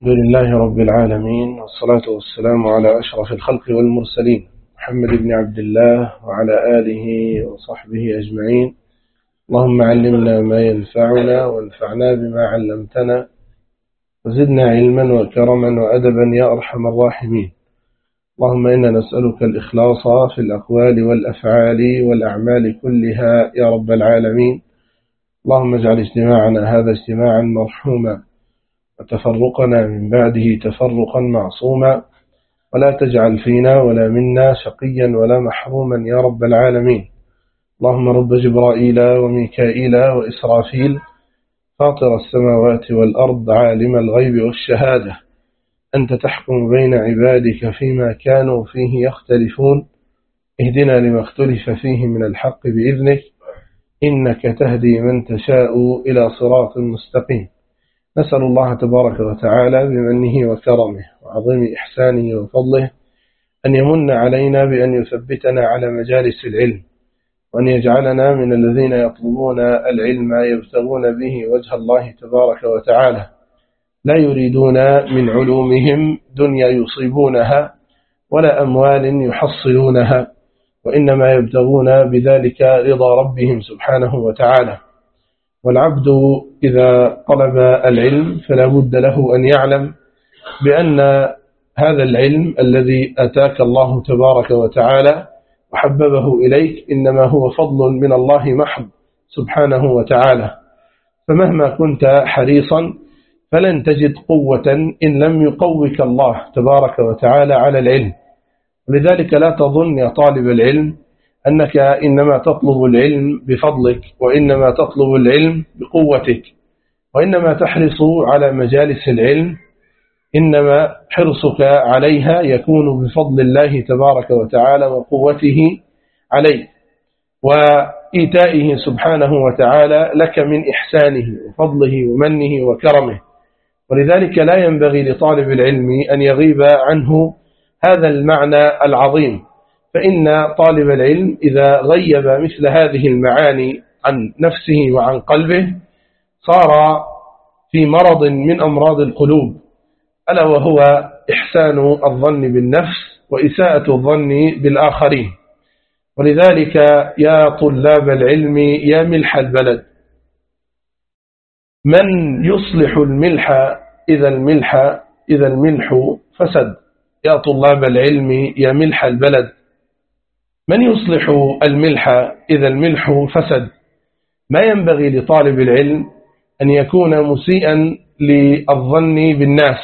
الحمد لله رب العالمين، والصلاة والسلام على أشرف الخلق والمرسلين محمد بن عبد الله وعلى آله وصحبه أجمعين. اللهم علمنا ما ينفعنا وانفعنا بما علمتنا وزدنا علما وكرما وأدبا يا أرحم الراحمين. اللهم إنا نسألك الإخلاص في الأقوال والأفعال والأعمال كلها يا رب العالمين. اللهم اجعل اجتماعنا هذا اجتماعا مرحوما وتفرقنا من بعده تفرقا معصوما، ولا تجعل فينا ولا منا شقيا ولا محروما يا رب العالمين. اللهم رب جبرائيل وميكائيل وإسرافيل فاطر السماوات والأرض عالم الغيب والشهادة، أنت تحكم بين عبادك فيما كانوا فيه يختلفون، اهدنا لما اختلف فيه من الحق بإذنك، إنك تهدي من تشاء إلى صراط مستقيم. نسأل الله تبارك وتعالى بمنه وكرمه وعظيم إحسانه وفضله أن يمن علينا بأن يثبتنا على مجالس العلم، وأن يجعلنا من الذين يطلبون العلم يبتغون به وجه الله تبارك وتعالى، لا يريدون من علومهم دنيا يصيبونها ولا أموال يحصلونها، وإنما يبتغون بذلك رضا ربهم سبحانه وتعالى. والعبد إذا طلب العلم فلا بد له أن يعلم بأن هذا العلم الذي أتاك الله تبارك وتعالى وحببه إليك إنما هو فضل من الله محض سبحانه وتعالى، فمهما كنت حريصا فلن تجد قوة إن لم يقوك الله تبارك وتعالى على العلم. ولذلك لا تظن يا طالب العلم أنك إنما تطلب العلم بفضلك، وإنما تطلب العلم بقوتك، وإنما تحرص على مجالس العلم، إنما حرصك عليها يكون بفضل الله تبارك وتعالى وقوته عليك وإيتائه سبحانه وتعالى لك من إحسانه وفضله ومنه وكرمه. ولذلك لا ينبغي لطالب العلم أن يغيب عنه هذا المعنى العظيم، فإن طالب العلم إذا غيب مثل هذه المعاني عن نفسه وعن قلبه صار في مرض من أمراض القلوب، ألا وهو إحسان الظن بالنفس وإساءة الظن بالآخرين. ولذلك يا طلاب العلم يا ملح البلد، من يصلح الملح إذا الملح فسد. يا طلاب العلم يا ملح البلد، من يصلح الملح إذا الملح فسد. ما ينبغي لطالب العلم أن يكون مسيئا للظن بالناس،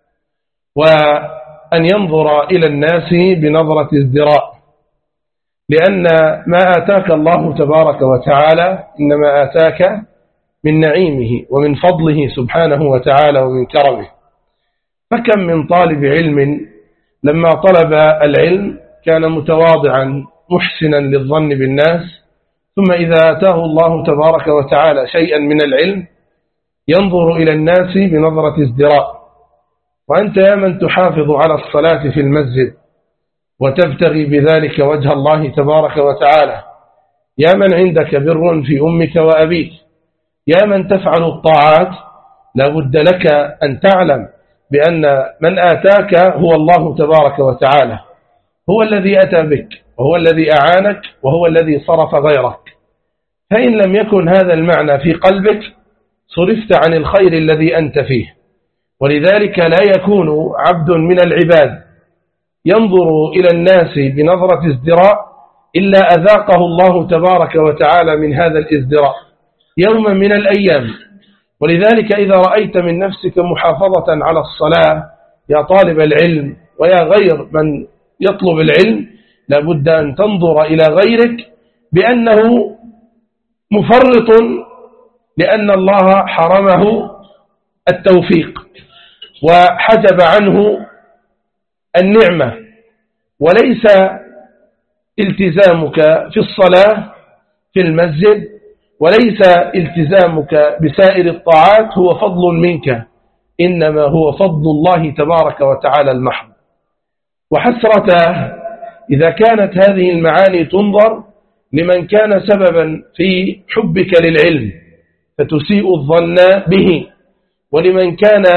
وأن ينظر إلى الناس بنظرة ازدراء، لأن ما آتاك الله تبارك وتعالى إنما آتاك من نعيمه ومن فضله سبحانه وتعالى ومن كرمه. فكم من طالب علم لما طلب العلم كان متواضعا محسنا للظن بالناس، ثم إذا آتاه الله تبارك وتعالى شيئا من العلم ينظر إلى الناس بنظرة ازدراء. وأنت يا من تحافظ على الصلاة في المسجد وتبتغي بذلك وجه الله تبارك وتعالى، يا من عندك بر في أمك وأبيك، يا من تفعل الطاعات، لا بد لك أن تعلم بأن من آتاك هو الله تبارك وتعالى، هو الذي أتى بك وهو الذي أعانك وهو الذي صرف غيرك. فإن لم يكن هذا المعنى في قلبك صرفت عن الخير الذي أنت فيه. ولذلك لا يكون عبد من العباد ينظر إلى الناس بنظرة ازدراء إلا أذاقه الله تبارك وتعالى من هذا الازدراء يوما من الأيام. ولذلك إذا رأيت من نفسك محافظة على الصلاة يا طالب العلم ويا غير من يطلب العلم، لابد أن تنظر إلى غيرك بأنه مفرط، لأن الله حرمه التوفيق وحجب عنه النعمة. وليس التزامك في الصلاة في المسجد وليس التزامك بسائر الطاعات هو فضل منك، إنما هو فضل الله تبارك وتعالى المحض. وحسرته إذا كانت هذه المعاني تنظر لمن كان سببا في حبك للعلم فتسيء الظن به، ولمن كان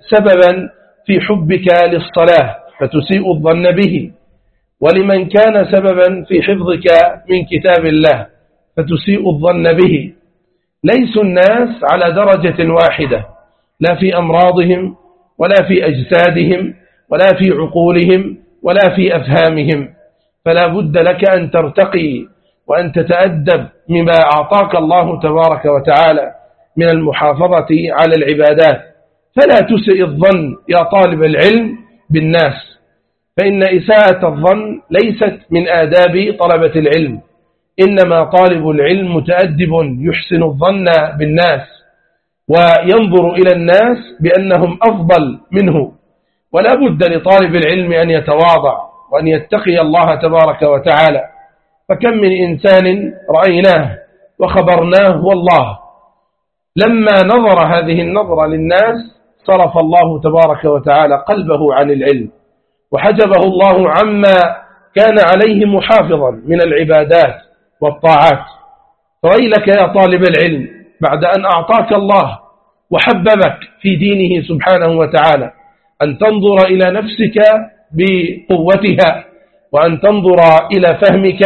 سببا في حبك للصلاة فتسيء الظن به، ولمن كان سببا في حفظك من كتاب الله فتسيء الظن به. ليسوا الناس على درجة واحدة، لا في أمراضهم ولا في أجسادهم ولا في عقولهم ولا في أفهامهم، فلا بد لك أن ترتقي وأن تتأدب مما أعطاك الله تبارك وتعالى من المحافظة على العبادات. فلا تسئ الظن يا طالب العلم بالناس، فإن إساءة الظن ليست من آداب طلبة العلم، إنما طالب العلم متأدب يحسن الظن بالناس وينظر إلى الناس بأنهم أفضل منه. ولا بد لطالب العلم أن يتواضع وأن يتقي الله تبارك وتعالى. فكم من إنسان رأيناه وخبرناه والله لما نظر هذه النظرة للناس صرف الله تبارك وتعالى قلبه عن العلم وحجبه الله عما كان عليه محافظا من العبادات والطاعات. فويلك يا طالب العلم بعد أن أعطاك الله وحببك في دينه سبحانه وتعالى أن تنظر إلى نفسك بقوتها، وأن تنظر إلى فهمك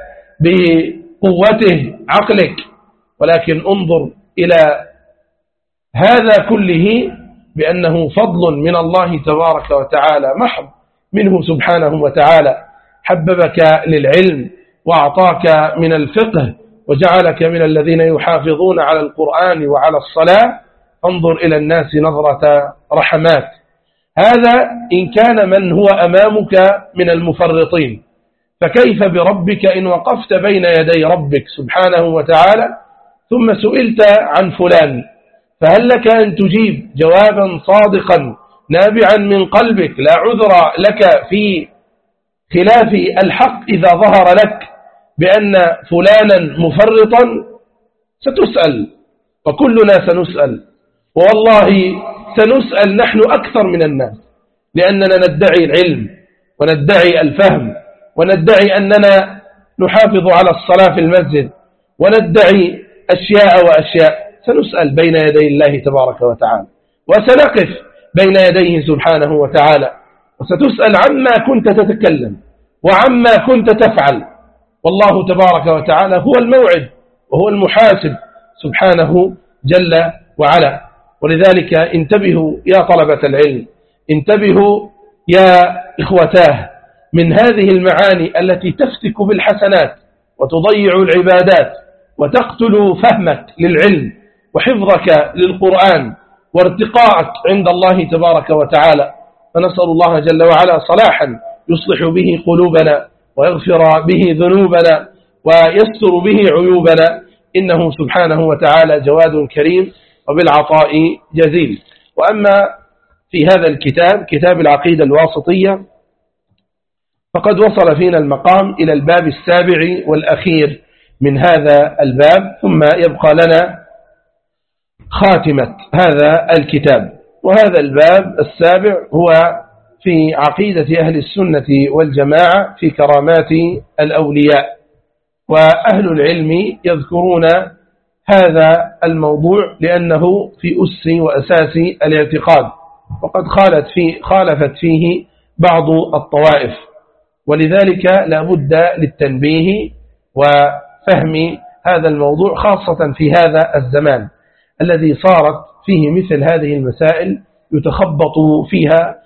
بقوته عقلك، ولكن انظر إلى هذا كله بأنه فضل من الله تبارك وتعالى محض منه سبحانه وتعالى. حببك للعلم وأعطاك من الفقه وجعلك من الذين يحافظون على القرآن وعلى الصلاة. انظر إلى الناس نظرة رحمات. هذا إن كان من هو أمامك من المفرطين، فكيف بربك إن وقفت بين يدي ربك سبحانه وتعالى ثم سئلت عن فلان، فهل لك أن تجيب جوابا صادقا نابعا من قلبك لا عذر لك في خلاف الحق إذا ظهر لك بأن فلانا مفرطا؟ ستسأل وكلنا سنسأل، والله سنسأل نحن أكثر من الناس، لأننا ندعي العلم وندعي الفهم وندعي أننا نحافظ على الصلاة في المسجد وندعي أشياء وأشياء. سنسأل بين يدي الله تبارك وتعالى وسنقف بين يديه سبحانه وتعالى، وستسأل عما كنت تتكلم وعما كنت تفعل. والله تبارك وتعالى هو الموعد وهو المحاسب سبحانه جل وعلا. ولذلك انتبهوا يا طلبة العلم، انتبهوا يا إخوتاه من هذه المعاني التي تفتك بالحسنات وتضيع العبادات وتقتل فهمك للعلم وحفظك للقرآن وارتقاءك عند الله تبارك وتعالى. فنسأل الله جل وعلا صلاحا يصلح به قلوبنا ويغفر به ذنوبنا ويستر به عيوبنا، إنه سبحانه وتعالى جواد كريم وبالعطاء جزيل. وأما في هذا الكتاب كتاب العقيدة الواسطية فقد وصل فينا المقام إلى الباب السابع والأخير من هذا الباب، ثم يبقى لنا خاتمة هذا الكتاب. وهذا الباب السابع هو في عقيدة أهل السنة والجماعة في كرامات الأولياء. وأهل العلم يذكرون هذا الموضوع لأنه في أس وأساس الاعتقاد، وقد خالفت فيه بعض الطوائف، ولذلك لا بد للتنبيه وفهم هذا الموضوع خاصة في هذا الزمان الذي صارت فيه مثل هذه المسائل يتخبط فيها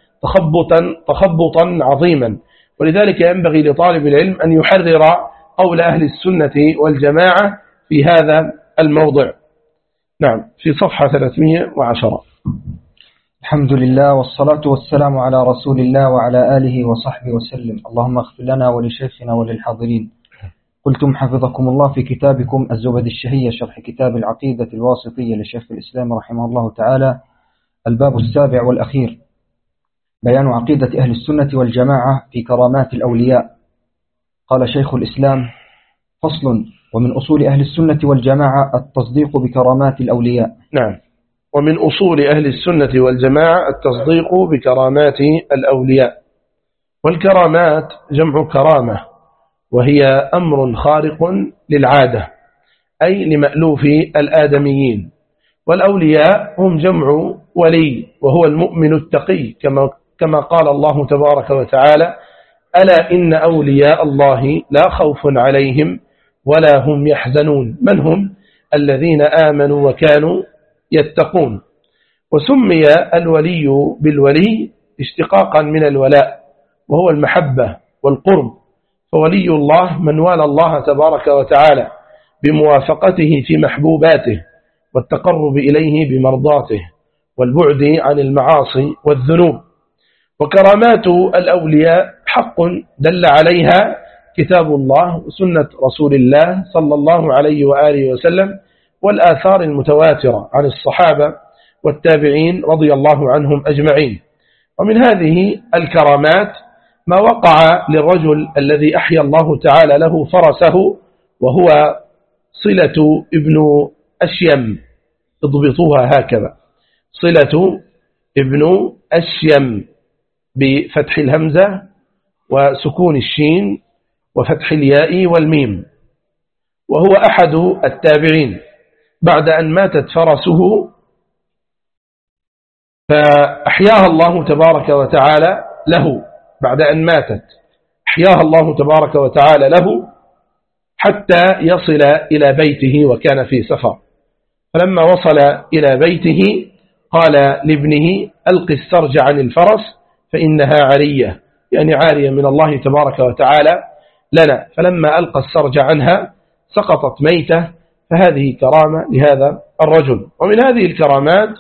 تخبطا عظيما. ولذلك ينبغي لطالب العلم أن يحرر قول أهل السنة والجماعة في هذا الموضع. نعم، في صفحة 310. الحمد لله والصلاة والسلام على رسول الله وعلى آله وصحبه وسلم. اللهم اغفر لنا ولشيخنا وللحاضرين. قلتم حفظكم الله في كتابكم الزبد الشهية شرح كتاب العقيدة الواسطية لشيخ الإسلام رحمه الله تعالى، الباب السابع والأخير، بيان عقيدة أهل السنة والجماعة في كرامات الأولياء. قال شيخ الإسلام: فصل: ومن أصول أهل السنة والجماعة التصديق بكرامات الأولياء. نعم، ومن أصول أهل السنة والجماعة التصديق بكرامات الأولياء. والكرامات جمع كرامة، وهي أمر خارق للعادة أي لمألوف الآدميين. والأولياء هم جمع ولي، وهو المؤمن التقي، كما قال الله تبارك وتعالى: ألا إن أولياء الله لا خوف عليهم ولا هم يحزنون. من هم؟ الذين آمنوا وكانوا يتقون. وسمي الولي بالولي اشتقاقا من الولاء، وهو المحبة والقرب. فولي الله من والى الله تبارك وتعالى بموافقته في محبوباته والتقرب إليه بمرضاته والبعد عن المعاصي والذنوب. وكرامات الأولياء حق دل عليها كتاب الله وسنة رسول الله صلى الله عليه وآله وسلم والآثار المتواترة عن الصحابة والتابعين رضي الله عنهم أجمعين. ومن هذه الكرامات ما وقع للرجل الذي أحيا الله تعالى له فرسه، وهو صلة ابن أشيم. اضبطوها هكذا: صلة ابن أشيم بفتح الهمزة وسكون الشين وفتح الياء والميم، وهو أحد التابعين. بعد أن ماتت فرسه فأحياها الله تبارك وتعالى له، بعد أن ماتت أحياها الله تبارك وتعالى له حتى يصل إلى بيته، وكان في سفر. فلما وصل إلى بيته قال لابنه: ألق السرج عن الفرس فإنها عارية، يعني عارية من الله تبارك وتعالى لنا. فلما ألقى السرج عنها سقطت ميتة. فهذه كرامة لهذا الرجل. ومن هذه الكرامات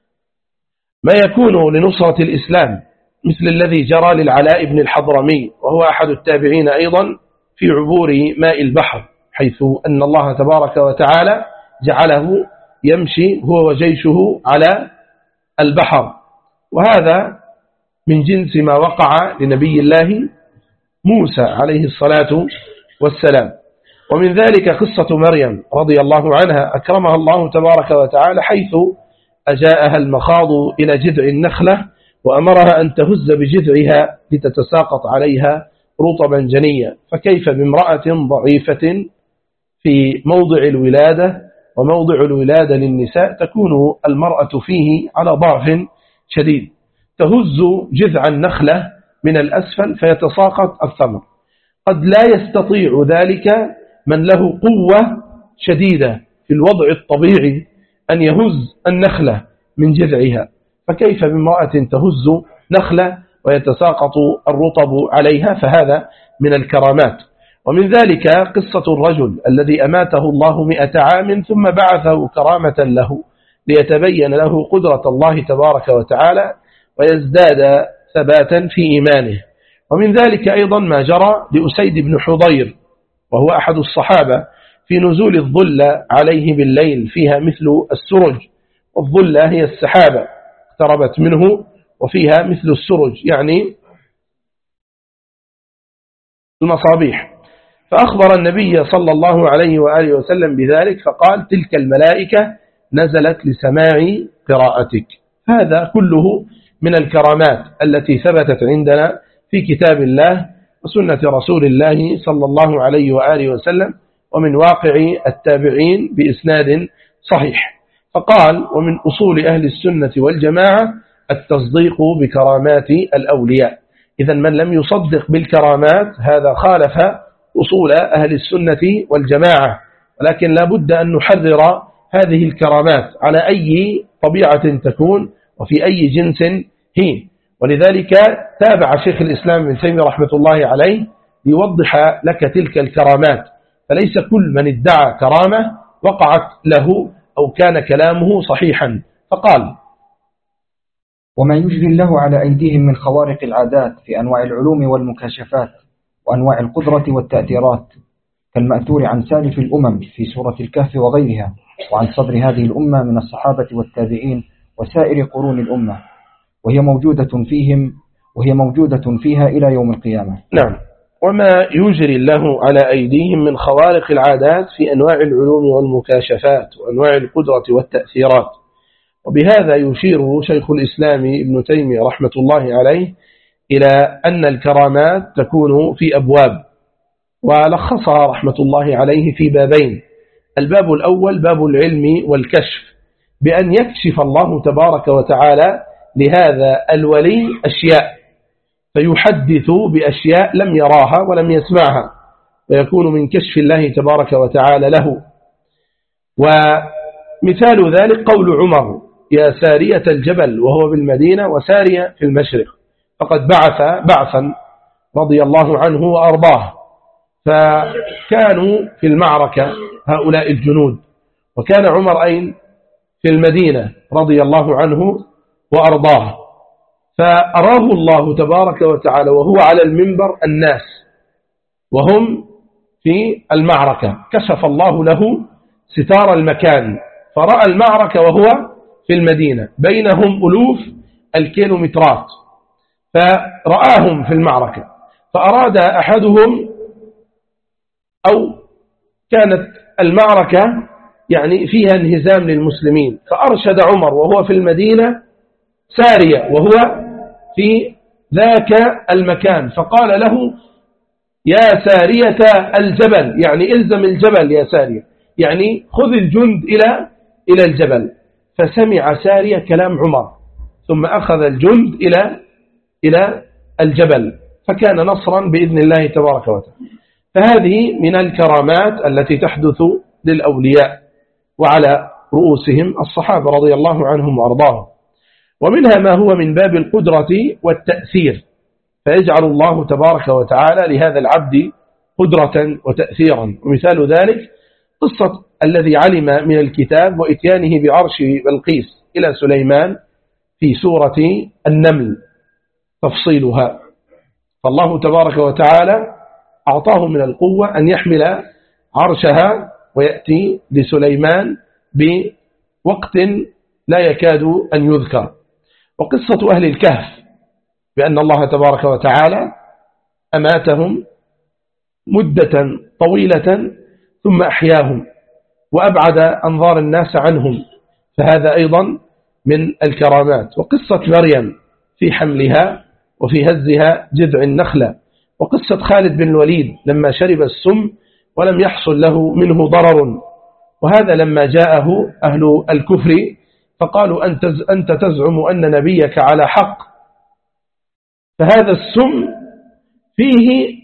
ما يكون لنصرة الإسلام، مثل الذي جرى للعلاء بن الحضرمي، وهو أحد التابعين أيضا، في عبور ماء البحر، حيث أن الله تبارك وتعالى جعله يمشي هو وجيشه على البحر. وهذا من جنس ما وقع لنبي الله موسى عليه الصلاة والسلام. ومن ذلك قصة مريم رضي الله عنها، أكرمها الله تبارك وتعالى حيث أجاءها المخاض إلى جذع النخلة وأمرها أن تهز بجذعها لتتساقط عليها رطبا جنيا. فكيف بامرأة ضعيفة في موضع الولادة، وموضع الولادة للنساء تكون المرأة فيه على ضعف شديد، تهز جذع النخلة من الأسفل فيتساقط الثمر. قد لا يستطيع ذلك من له قوة شديدة في الوضع الطبيعي أن يهز النخلة من جذعها، فكيف بامرأة تهز نخلة ويتساقط الرطب عليها؟ فهذا من الكرامات. ومن ذلك قصة الرجل الذي أماته الله 100 عام ثم بعثه كرامة له ليتبين له قدرة الله تبارك وتعالى ويزداد ثباتا في إيمانه. ومن ذلك أيضا ما جرى لأسيد بن حضير، وهو أحد الصحابة، في نزول الظلة عليه بالليل فيها مثل السرج. والظلة هي السحابة اقتربت منه وفيها مثل السرج، يعني المصابيح. فأخبر النبي صلى الله عليه وآله وسلم بذلك، فقال: تلك الملائكة نزلت لسماع قراءتك. هذا كله من الكرامات التي ثبتت عندنا في كتاب الله وسنة رسول الله صلى الله عليه وآله وسلم، ومن واقع التابعين بإسناد صحيح. فقال: ومن أصول أهل السنة والجماعة التصديق بكرامات الأولياء. إذن من لم يصدق بالكرامات هذا خالف أصول أهل السنة والجماعة، ولكن لا بد أن نحرر هذه الكرامات على أي طبيعة تكون وفي أي جنس هي. ولذلك تابع شيخ الإسلام ابن تيمية رحمة الله عليه ليوضح لك تلك الكرامات. فليس كل من ادعى كرامة وقعت له أو كان كلامه صحيحا. فقال: وما يجري الله على أيديهم من خوارق العادات في أنواع العلوم والمكاشفات وأنواع القدرة والتأثيرات، كالمأثور عن سالف الأمم في سورة الكهف وغيرها، وعن صدر هذه الأمة من الصحابة والتابعين وسائر قرون الأمة، وهي موجودة فيها إلى يوم القيامة. نعم. وما يجري الله على أيديهم من خوارق العادات في أنواع العلوم والمكاشفات وأنواع القدرة والتأثيرات. وبهذا يشير شيخ الإسلام ابن تيمية رحمة الله عليه إلى أن الكرامات تكون في أبواب، ولخصها رحمة الله عليه في بابين. الباب الأول باب العلم والكشف، بأن يكشف الله تبارك وتعالى لهذا الولي أشياء، فيحدث بأشياء لم يراها ولم يسمعها، ويكون من كشف الله تبارك وتعالى له. ومثال ذلك قول عمر: يا سارية الجبل، وهو بالمدينة وسارية في المشرق، فقد بعثا رضي الله عنه وأرضاه، فكانوا في المعركة هؤلاء الجنود، وكان عمر أين؟ في المدينة رضي الله عنه وأرضاه، فأراه الله تبارك وتعالى وهو على المنبر الناس وهم في المعركة، كشف الله له ستار المكان، فرأى المعركة وهو في المدينة بينهم ألوف الكيلومترات، فرآهم في المعركة، فأراد أحدهم، أو كانت المعركة يعني فيها انهزام للمسلمين، فأرشد عمر وهو في المدينة سارية وهو في ذاك المكان، فقال له: يا سارية الجبل، يعني إلزم الجبل يا سارية، يعني خذ الجند إلى الجبل. فسمع سارية كلام عمر، ثم أخذ الجند إلى الجبل، فكان نصرا بإذن الله تبارك وتعالى. فهذه من الكرامات التي تحدث للأولياء، وعلى رؤوسهم الصحابة رضي الله عنهم وأرضاهم. ومنها ما هو من باب القدرة والتأثير، فيجعل الله تبارك وتعالى لهذا العبد قدرة وتأثيرا. ومثال ذلك قصة الذي علم من الكتاب وإتيانه بعرش بلقيس إلى سليمان في سورة النمل تفصيلها. فالله تبارك وتعالى أعطاه من القوة أن يحمل عرشها ويأتي لسليمان بوقت لا يكاد أن يذكر. وقصة أهل الكهف بأن الله تبارك وتعالى أماتهم مدة طويلة ثم أحياهم وأبعد أنظار الناس عنهم، فهذا أيضا من الكرامات. وقصة مريم في حملها وفي هزها جذع النخلة، وقصة خالد بن الوليد لما شرب السم ولم يحصل له منه ضرر، وهذا لما جاءه أهل الكفر فقالوا: أنت تزعم أن نبيك على حق، فهذا السم فيه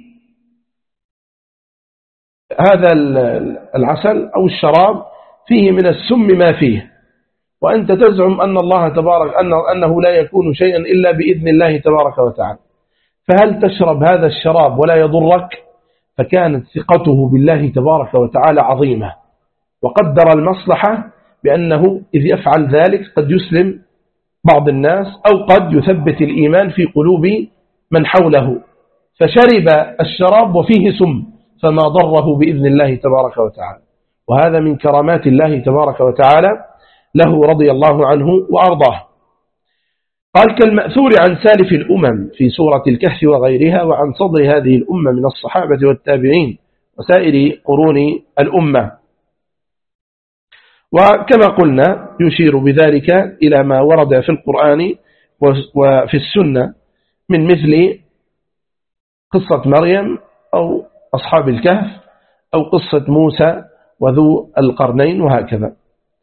هذا العسل أو الشراب فيه من السم ما فيه، وأنت تزعم أن الله تبارك أنه لا يكون شيئا إلا بإذن الله تبارك وتعالى، فهل تشرب هذا الشراب ولا يضرك؟ فكانت ثقته بالله تبارك وتعالى عظيمة، وقدر المصلحة بأنه إذ يفعل ذلك قد يسلم بعض الناس أو قد يثبت الإيمان في قلوب من حوله، فشرب الشراب وفيه سم فما ضره بإذن الله تبارك وتعالى. وهذا من كرامات الله تبارك وتعالى له رضي الله عنه وأرضاه. قال: كالمأثور عن سالف الأمم في سورة الكهف وغيرها، وعن صدر هذه الأمة من الصحابة والتابعين وسائر قرون الأمة. وكما قلنا يشير بذلك إلى ما ورد في القرآن وفي السنة من مثل قصة مريم أو أصحاب الكهف أو قصة موسى وذو القرنين وهكذا.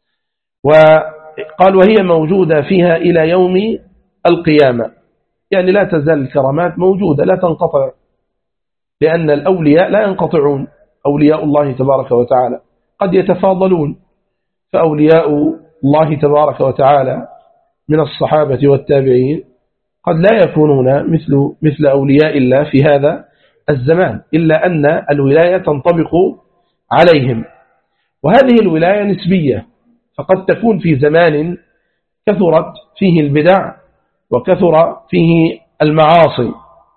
وقال: وهي موجودة فيها إلى يوم القيامة، يعني لا تزال الكرامات موجودة لا تنقطع، لأن الأولياء لا ينقطعون، أولياء الله تبارك وتعالى قد يتفاضلون، فأولياء الله تبارك وتعالى من الصحابة والتابعين قد لا يكونون مثل أولياء الله في هذا الزمان، إلا أن الولاية تنطبق عليهم، وهذه الولاية نسبية، فقد تكون في زمان كثرت فيه البدع وكثر فيه المعاصي،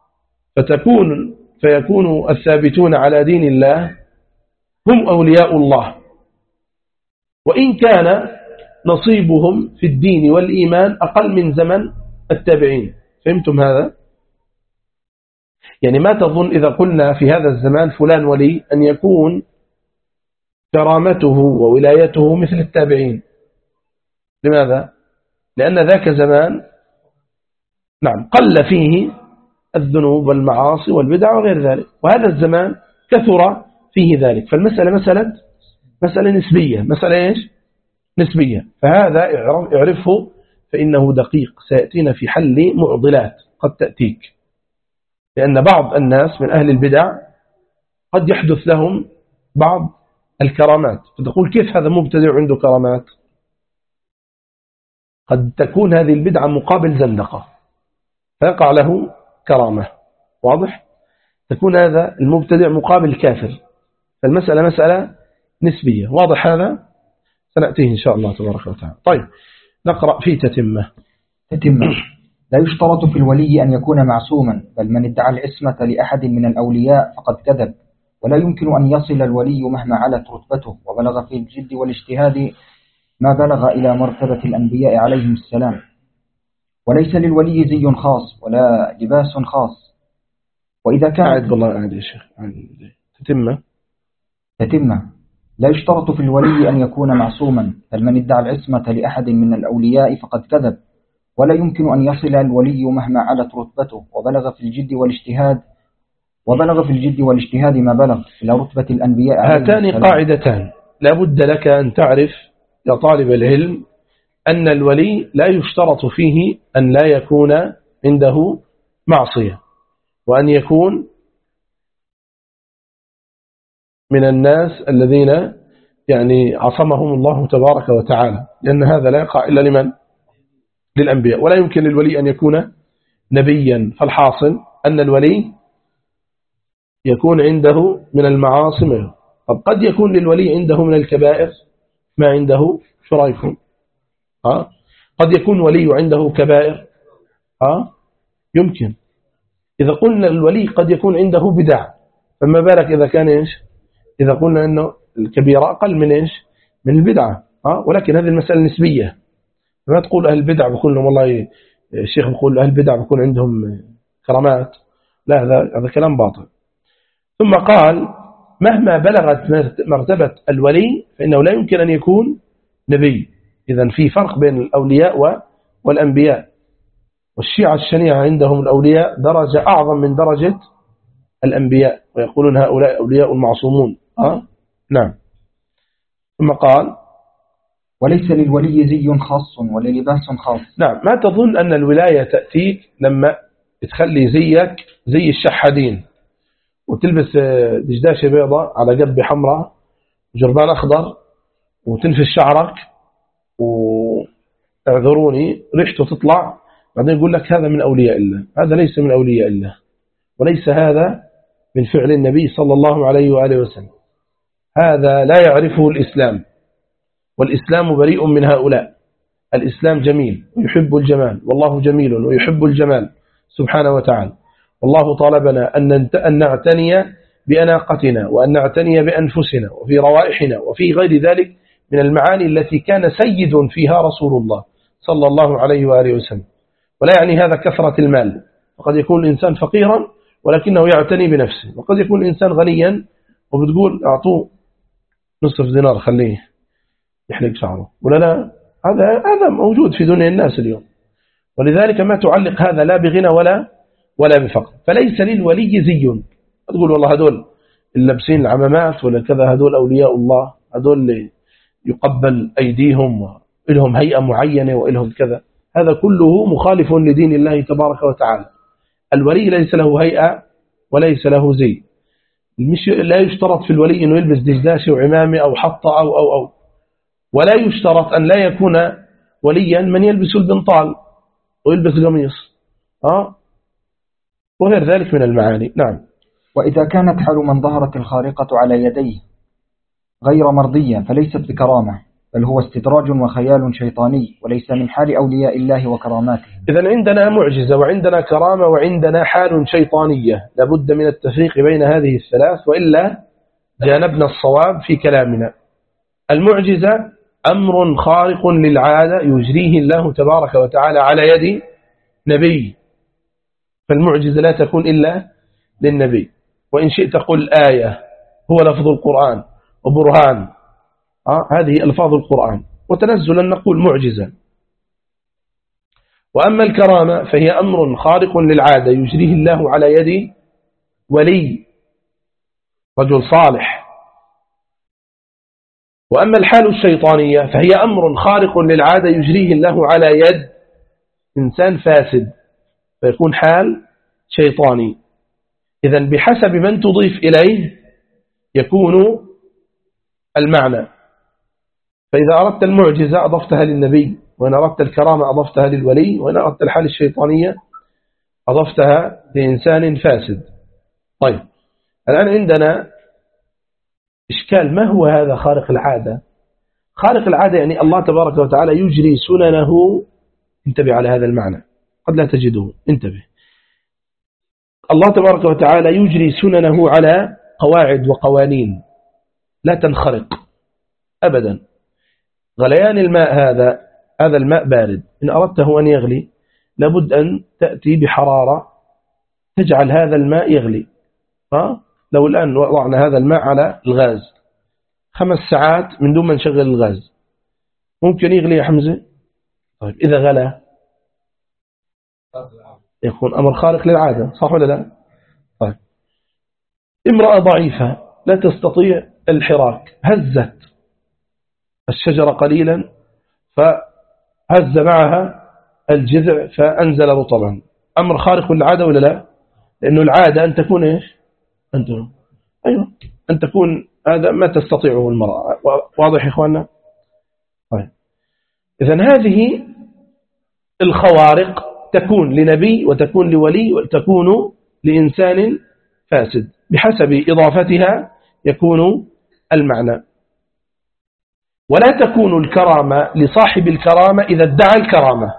فيكون الثابتون على دين الله هم أولياء الله، وإن كان نصيبهم في الدين والإيمان أقل من زمن التابعين. فهمتم هذا؟ يعني ما تظن إذا قلنا في هذا الزمان فلان ولي أن يكون كرامته وولايته مثل التابعين. لماذا؟ لأن ذاك زمان قل فيه الذنوب والمعاصي والبدع وغير ذلك، وهذا الزمان كثر فيه ذلك. فالمسألة مسألة نسبية، مسألة إيش؟ نسبية، فهذا اعرفه فإنه دقيق، سيأتينا في حل معضلات قد تأتيك، لأن بعض الناس من أهل البدع قد يحدث لهم بعض الكرامات، فتقول كيف هذا مبتدع عنده كرامات؟ قد تكون هذه البدعة مقابل زندقة فيقع له كرامة، واضح؟ تكون هذا المبتدع مقابل كافر، فالمسألة مسألة نسبية، واضح هذا؟ سنأتيه إن شاء الله تبارك وتعالى. طيب نقرأ في تتمة. لا يشترط في الولي أن يكون معصوما، بل من ادعى العصمة لأحد من الأولياء فقد كذب، ولا يمكن أن يصل الولي مهما علت رتبته وبلغ في الجد والاجتهاد ما بلغ إلى مرتبة الأنبياء عليهم السلام. وليس للولي زي خاص ولا لباس خاص. وإذا كان أعد بالله أعد يا شيخ. تتمة. لا يشترط في الولي أن يكون معصوما، بل من ادعى العصمة لأحد من الأولياء فقد كذب، ولا يمكن أن يصل الولي مهما علت رتبته وبلغ في الجد والاجتهاد ما بلغ إلى رتبة الأنبياء. هاتان قاعدتان لا بد لك أن تعرف يا طالب العلم، أن الولي لا يشترط فيه أن لا يكون عنده معصية، وأن يكون من الناس الذين يعني عصمهم الله تبارك وتعالى، لأن هذا لا يقع إلا لمن؟ للأنبياء. ولا يمكن للولي أن يكون نبيا، فالحاصل أن الولي يكون عنده من المعاصم. طب قد يكون للولي عنده من الكبائر ما عنده شريف، قد يكون ولي عنده كبائر، يمكن. إذا قلنا الولي قد يكون عنده بدع، فما بالك إذا كان إيش؟ إذا قلنا أنه الكبيرة أقل من إيش؟ من البدعة. ولكن هذه المسألة نسبية، ما تقول أهل البدع بقول لهم والله الشيخ بقول أهل البدع بكون عندهم كرامات، لا، هذا كلام باطل. ثم قال مهما بلغت مرتبة الولي فإنه لا يمكن أن يكون نبي. إذن في فرق بين الأولياء والأنبياء، والشيعة الشنيعة عندهم الأولياء درجة أعظم من درجة الأنبياء، ويقولون هؤلاء أولياء المعصومون. نعم. ثم قال وليس للولي زي خاص ولا لباس خاص. نعم. ما تظن أن الولاية تأتيك لما تخلي زيك زي الشحادين وتلبس دشداشة بيضاء على جبة حمراء وجربان أخضر وتنفس شعرك واعذروني ريحته تطلع، بعدين يقول لك هذا من أولياء الله. هذا ليس من أولياء الله، وليس هذا من فعل النبي صلى الله عليه وآله وسلم. هذا لا يعرفه الإسلام، والإسلام بريء من هؤلاء. الإسلام جميل ويحب الجمال، والله جميل ويحب الجمال سبحانه وتعالى. والله طالبنا أن نعتني بأناقتنا، وأن نعتني بأنفسنا وفي روائحنا وفي غير ذلك من المعاني التي كان سيد فيها رسول الله صلى الله عليه وآله وسلم. ولا يعني هذا كثرة المال، وقد يكون الإنسان فقيرا ولكنه يعتني بنفسه، وقد يكون الإنسان غنيا وبتقول أعطوه نصف دينار خليه يحلق شعره، ولا لا؟ هذا موجود في دنيا الناس اليوم. ولذلك ما تعلق هذا لا بغنى ولا بفقر. فليس للولي زي تقول والله هدول اللبسين العمامات ولا كذا هدول أولياء الله، هدول اللي يقبل أيديهم وإلهم هيئة معينة وإلهم كذا. هذا كله مخالف لدين الله تبارك وتعالى. الولي ليس له هيئة وليس له زي. لا يشترط في الولي أنه يلبس دشداشة وعمامة أو حطة أو ولا يشترط أن لا يكون وليا من يلبس البنطال ويلبس القميص وغير ذلك من المعاني. نعم. وإذا كانت حال من ظهرت الخارقة على يديه غير مرضية فليست بكرامة، بل هو استدراج وخيال شيطاني، وليس من حال أولياء الله وكراماته. إذن عندنا معجزة وعندنا كرامة وعندنا حال شيطانية، لابد من التفريق بين هذه الثلاث، وإلا جانبنا الصواب في كلامنا. المعجزة أمر خارق للعادة يجريه الله تبارك وتعالى على يد نبي، فالمعجزة لا تكون إلا للنبي. وإن شئت قل آية، هو لفظ القرآن، وبرهان، هذه ألفاظ القرآن، وتنزلا نقول معجزة. وأما الكرامة فهي أمر خارق للعادة يجريه الله على يد ولي، رجل صالح وأما الحال الشيطانية فهي أمر خارق للعادة يجريه الله على يد إنسان فاسد، فيكون حال شيطاني. إذن بحسب من تضيف إليه يكون المعنى. فإذا أردت المعجزة أضفتها للنبي، وإن أردت الكرامة أضفتها للولي، وإن أردت الحال الشيطانية أضفتها لإنسان فاسد. طيب الآن عندنا إشكال، ما هو هذا خارق العادة؟ خارق العادة يعني الله تبارك وتعالى يجري سننه. انتبه على هذا المعنى، قد لا تجده، انتبه. الله تبارك وتعالى يجري سننه على قواعد وقوانين لا تنخرق أبدا. غليان الماء، هذا الماء بارد، إن أردته أن يغلي لابد أن تأتي بحرارة تجعل هذا الماء يغلي. لو الآن وضعنا هذا الماء على الغاز 5 ساعات من دون ما نشغل الغاز ممكن يغلي يا حمزة؟ طيب إذا غلى يكون أمر خارق للعادة، صح ولا لا؟ طيب امرأة ضعيفة لا تستطيع الحراك، هزت الشجرة قليلا فهز معها الجذع فأنزل رطبا، أمر خارق للعادة ولا لا؟ لأنه العادة أن تكون إيش؟ أن تكون هذا ما تستطيعه المرأة. واضح يا إخواننا؟ طيب إذن هذه الخوارق تكون لنبي وتكون لولي وتكون لإنسان فاسد، بحسب إضافتها يكون المعنى. ولا تكون الكرامة لصاحب الكرامة إذا ادعى الكرامة.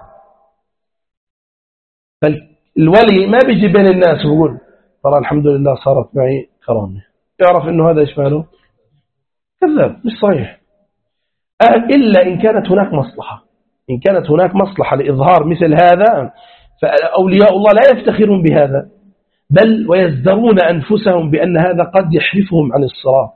فالولي ما بيجي بين الناس ويقول ترى الحمد لله صارت معي كرامة، يعرف أنه هذا يشماله كذاب، مش صحيح. إلا إن كانت هناك مصلحة، إن كانت هناك مصلحة لإظهار مثل هذا فأولياء الله لا يفتخرون بهذا، بل ويزدرون أنفسهم بأن هذا قد يحرفهم عن الصراط.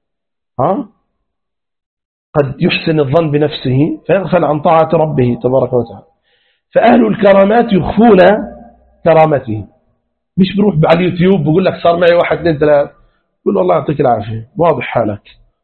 قد يحسن الظن بنفسه فيغفل عن طاعة ربه تبارك وتعالى. فأهل الكرامات يخفون كرامتهم، مش بروح على اليوتيوب بقول لك صار معي 1 2 3، قل والله يعطيك العافية واضح حالك.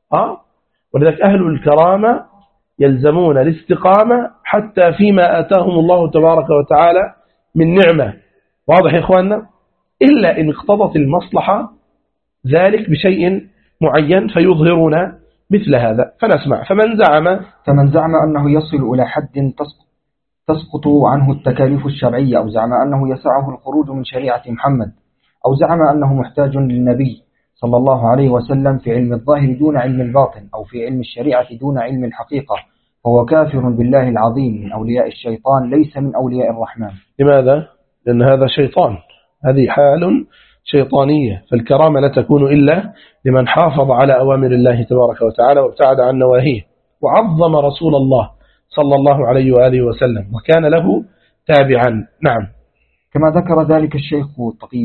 ولذلك أهل الكرامة يلزمون الاستقامة حتى فيما آتاهم الله تبارك وتعالى من نعمة. واضح يا إخواننا؟ إلا إن اقتضت المصلحة ذلك بشيء معين فيظهرون مثل هذا. فنسمع. فمن زعم أنه يصل إلى حد تسقط عنه التكاليف الشرعية، أو زعم أنه يسعه الخروج من شريعة محمد، أو زعم أنه محتاج للنبي صلى الله عليه وسلم في علم الظاهر دون علم الباطن، أو في علم الشريعة دون علم الحقيقة، فهو كافر بالله العظيم من أولياء الشيطان ليس من أولياء الرحمن. لماذا؟ لأن هذا شيطان، هذه حال شيطانية. فالكرامة لا تكون إلا لمن حافظ على أوامر الله تبارك وتعالى وابتعد عن نواهيه، وعظم رسول الله صلى الله عليه وآله وسلم وكان له تابعا. نعم. كما ذكر ذلك الشيخ تقي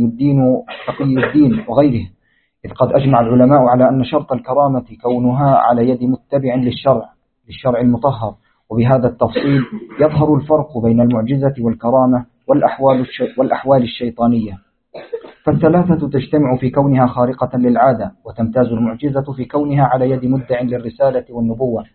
الدين وغيره، إذ قد أجمع العلماء على أن شرط الكرامة كونها على يد متبع للشرع المطهر. وبهذا التفصيل يظهر الفرق بين المعجزة والكرامة والأحوال الشيطانية. فالثلاثة تجتمع في كونها خارقة للعادة، وتمتاز المعجزة في كونها على يد مدع للرسالة والنبوة.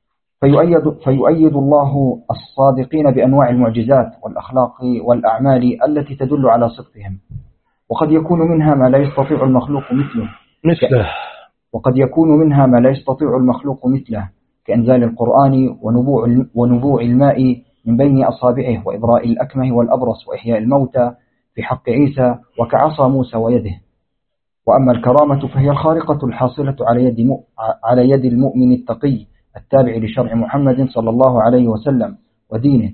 فيؤيد الله الصادقين بأنواع المعجزات والأخلاق والأعمال التي تدل على صدقهم. وقد يكون منها ما لا يستطيع المخلوق مثله وقد يكون منها ما لا يستطيع المخلوق مثله كإنزال القرآن ونبوع الماء من بين أصابعه، وإبراء الأكمه والأبرص، وإحياء الموتى في حق عيسى، وكعصا موسى ويده. وأما الكرامة فهي الخارقة الحاصلة على يد المؤمن التقي التابع لشرع محمد صلى الله عليه وسلم ودينه،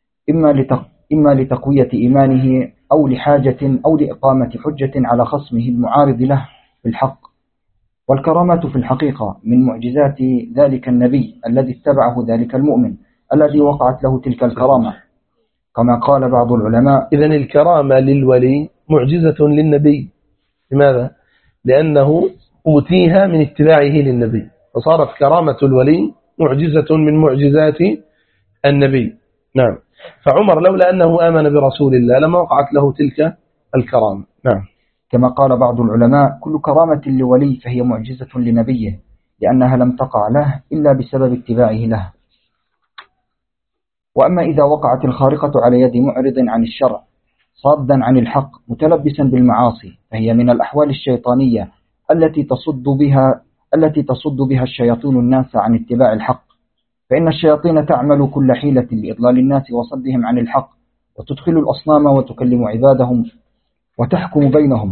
إما لتقوية إيمانه أو لحاجة أو لإقامة حجة على خصمه المعارض له بالحق. والكرامات في الحقيقة من معجزات ذلك النبي الذي اتبعه ذلك المؤمن الذي وقعت له تلك الكرامة، كما قال بعض العلماء. إذن الكرامة للولي معجزة للنبي. لماذا؟ لأنه أوتيها من اتباعه للنبي، فصارت كرامة الولي معجزة من معجزات النبي. نعم. فعمر لولا أنه آمن برسول الله لما وقعت له تلك الكرامة. نعم. كما قال بعض العلماء: كل كرامة لولي فهي معجزة لنبيه، لأنها لم تقع له إلا بسبب اتباعه له. وأما إذا وقعت الخارقة على يد معرض عن الشرع صادا عن الحق متلبسا بالمعاصي، فهي من الأحوال الشيطانية التي تصد بها الشياطين الناس عن اتباع الحق، فإن الشياطين تعمل كل حيلة لإضلال الناس وصدهم عن الحق، وتدخل الأصنام وتكلم عبادهم وتحكم بينهم،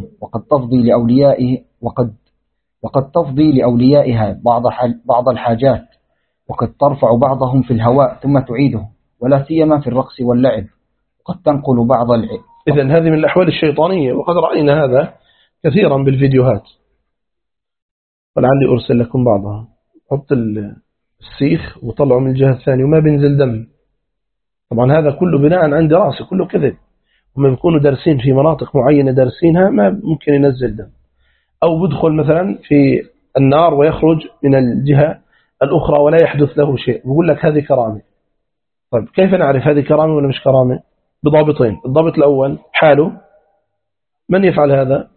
وقد تفضي لأوليائها بعض الحاجات، وقد ترفع بعضهم في الهواء ثم تعيده، ولا سيما في الرقص واللعب، وقد تنقل بعض إذن هذه من الأحوال الشيطانية، وقد رأينا هذا كثيرا بالفيديوهات، ولعلي أرسل لكم بعضها. حط السيخ وطلعه من الجهة الثانية وما بينزل دم. طبعا هذا كله بناء عن دراسة، كله كذب. هم يكونوا دارسين في مناطق معينة دارسينها ما ممكن ينزل دم، أو بدخل مثلا في النار ويخرج من الجهة الأخرى ولا يحدث له شيء، بيقول لك هذه كرامة. طيب كيف نعرف هذه كرامة ولا مش كرامة؟ بضابطين. الضابط الأول حاله، من يفعل هذا؟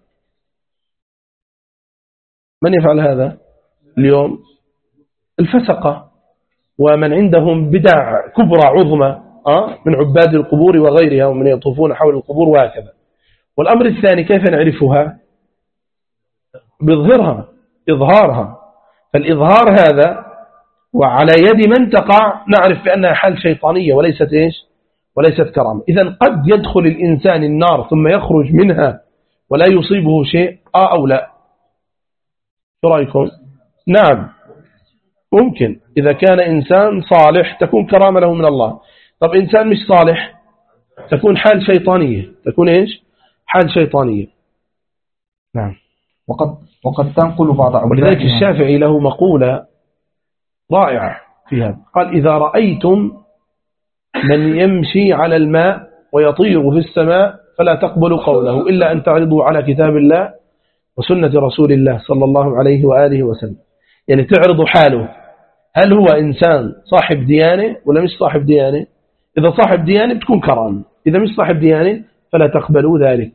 من يفعل هذا اليوم؟ الفسقة ومن عندهم بدع كبرى عظمى من عباد القبور وغيرها ومن يطوفون حول القبور وهكذا. والأمر الثاني كيف نعرفها؟ بإظهارها، إظهارها. فالإظهار هذا وعلى يد من تقع نعرف بأنها حال شيطانية وليست إيش؟ وليست كرامة. إذن قد يدخل الإنسان النار ثم يخرج منها ولا يصيبه شيء أو لا؟ شو رأيكم؟ نعم ممكن. إذا كان إنسان صالح تكون كرامة له من الله. طب إنسان مش صالح تكون حال شيطانية. تكون إيش؟ حال شيطانية. نعم. وقد تنقل بعض عبادها. ولذلك الشافعي له مقولة رائعة في هذا، قال إذا رأيتم من يمشي على الماء ويطير في السماء فلا تقبلوا قوله إلا أن تعرضوا على كتاب الله وسنة رسول الله صلى الله عليه وآله وسلم. يعني تعرض حاله، هل هو إنسان صاحب ديانة ولا مش صاحب ديانة؟ إذا صاحب ديانة بتكون كرامة، إذا مش صاحب ديانة فلا تقبلوا ذلك.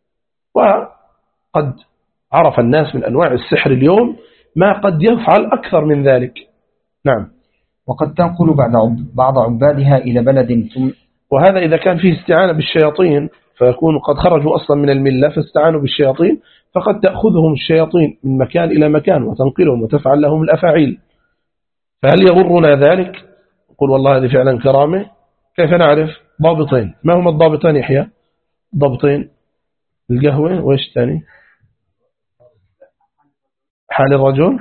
وقد عرف الناس من أنواع السحر اليوم ما قد يفعل أكثر من ذلك. نعم. وقد تنقل بعض عبادها إلى بلد وهذا إذا كان فيه استعانة بالشياطين فيكون قد خرجوا أصلا من الملة فاستعانوا بالشياطين، فقد تأخذهم الشياطين من مكان إلى مكان وتنقلهم وتفعل لهم الأفاعيل. فهل يغرنا ذلك؟ نقول والله هذه فعلا كرامة. كيف نعرف؟ ضابطين. ما هما الضابطين يحيى؟ ضابطين القهوة وإيش تاني؟ حال الرجل.